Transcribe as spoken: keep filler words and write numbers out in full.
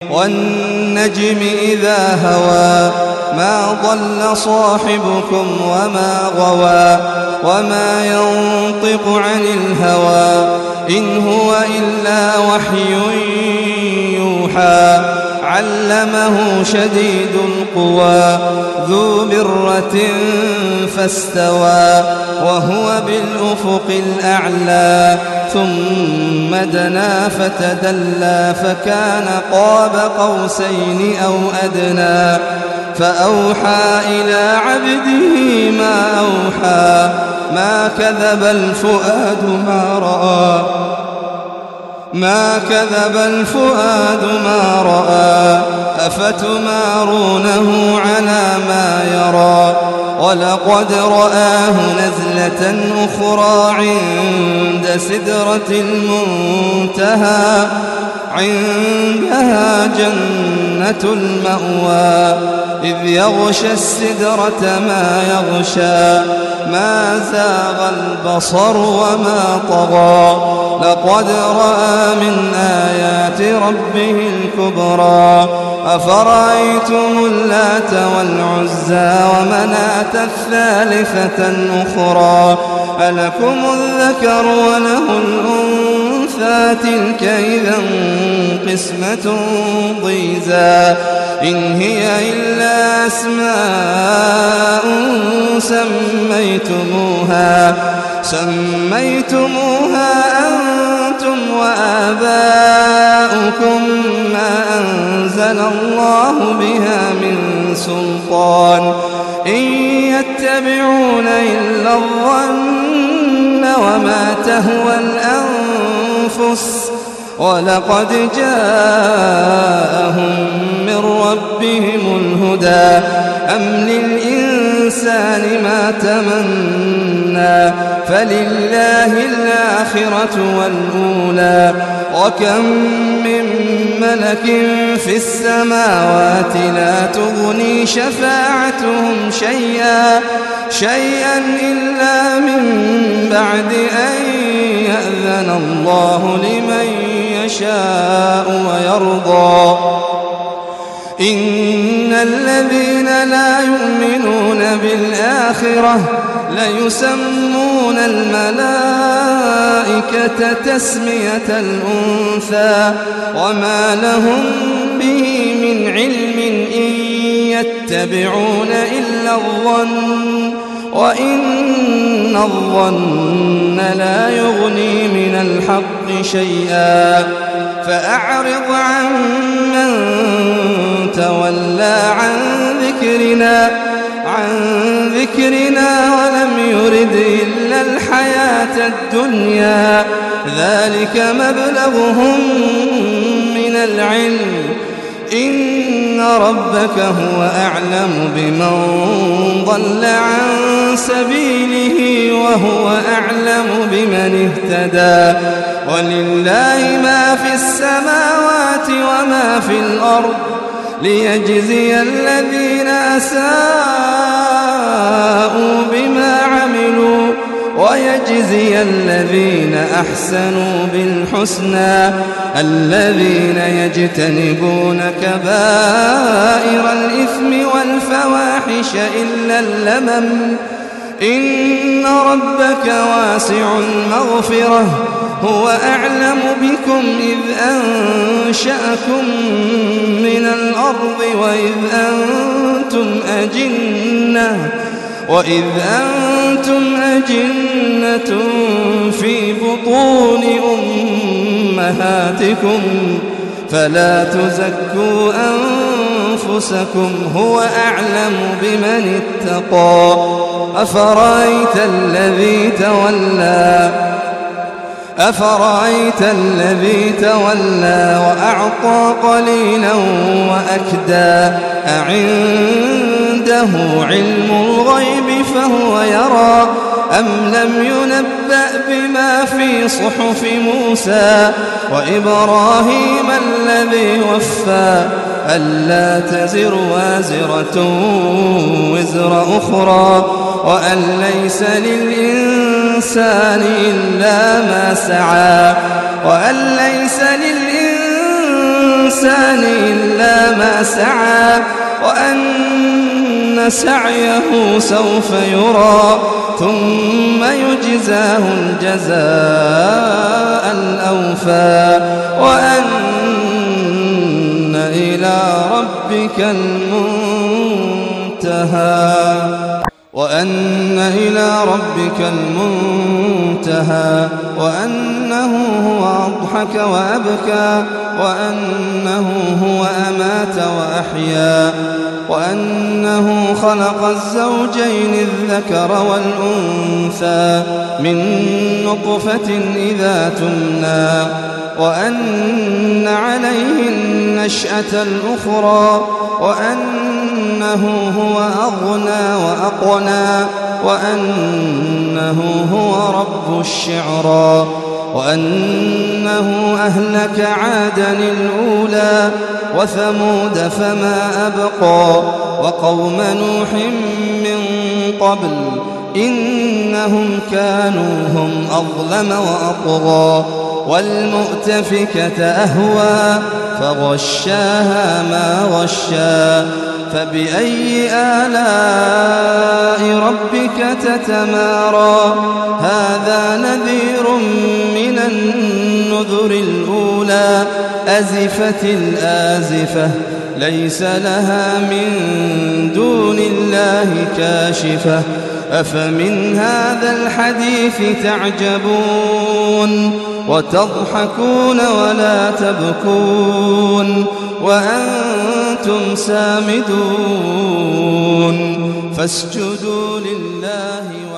والنجم إذا هوى ما ضل صاحبكم وما غوى وما ينطق عن الهوى إن هو إلا وحي يوحى علمه شديد القوى ذو مرة فاستوى وهو بالأفق الأعلى ثم دنا فتدلى فكان قاب قوسين أو أدنى فأوحى إلى عبده ما أوحى ما كذب الفؤاد ما رأى ما كذب الفؤاد ما رأى أفتمارونه على ما يرى ولقد رآه نزلة أخرى عند سدرة المنتهى عندها جنة المأوى إذ يغشى السدرة ما يغشى ما زاغ البصر وما طغى لقد رأى من آيات ربه الكبرى أفرأيتم اللات والعزى ومناة الثالثة الأخرى ألكم الذكر وله الأنثى تلك إذا قسمة ضيزى إن هي إلا أسماء سميتموها سميتموها أنتم وآباؤكم ما أنزل الله بها من سلطان إن يتبعون إلا الظن وما تهوى الأنفس ولقد جاءهم من ربهم الهدى أم للإنسان ما تمنى فلله الآخرة والأولى وكم من ملك في السماوات لا تغني شفاعتهم شيئا شيئا إلا من بعد أن يأذن الله لمن يشاء ويرضى إن الذين لا يؤمنون بالآخرة ليسمون الملائكة تسمية الأنثى وما لهم به من علم إن يتبعون إلا الظن وإن الظن لا يغني من الحق شيئا فأعرض عن من تولى عن ذكرنا عن ذكرنا ولم يرد إلا الحياة الدنيا ذلك مبلغهم من العلم إن ربك هو أعلم بمن ضل عن سبيله وهو أعلم بمن اهتدى ولله ما في السماوات وما في الأرض ليجزي الذين أساءوا بما عملوا ويجزي الذين أحسنوا بالحسنى الذين يجتنبون كبائر الإثم والفواحش إلا اللمم إن ربك واسع المغفرة هو أعلم بكم إذ أنشأكم من الأرض وإذ أنتم أجنة وإذ أنتم أجنة في بطون أمهاتكم فلا تزكوا أنفسكم هو أعلم بمن اتقى أفرأيت الذي تولى أفرأيت الذي تولى وأعطى قليلا وأكدى أعنده علم الغيب فهو يرى أم لم ينبأ بما في صحف موسى وإبراهيم الذي وفى ألا تزر وازرة وزر أخرى وأن ليس للإنسان إلا ما سعى وأن ليس للإنسان إلا سعى وأن سعيه سوف يرى ثم يجزاه الجزاء الأوفى وأن إلى ربك المنتهى وأن إلى ربك المنتهى وأنه هو أضحك وأبكى وأنه هو أمات وأحيا وأنه خلق الزوجين الذكر والأنثى من نطفة إذا تمنى وأن عليه النشأة الأخرى وأنه هو أغنى وأقنى وأنه هو رب الشعرى وأنه أهلك عادا الأولى وثمود فما أبقى وقوم نوح من قبل إنهم كانوا هم أظلم وأطغى والمؤتفكة أهوى فغشاها ما غشا فبأي آلاء ربك تتمارى هذا نذير من النذر الأولى أزفت الآزفة ليس لها من دون الله كاشفة أفمن هذا الحديث تعجبون وتضحكون ولا تبكون وأنتم سامدون فاسجدوا لله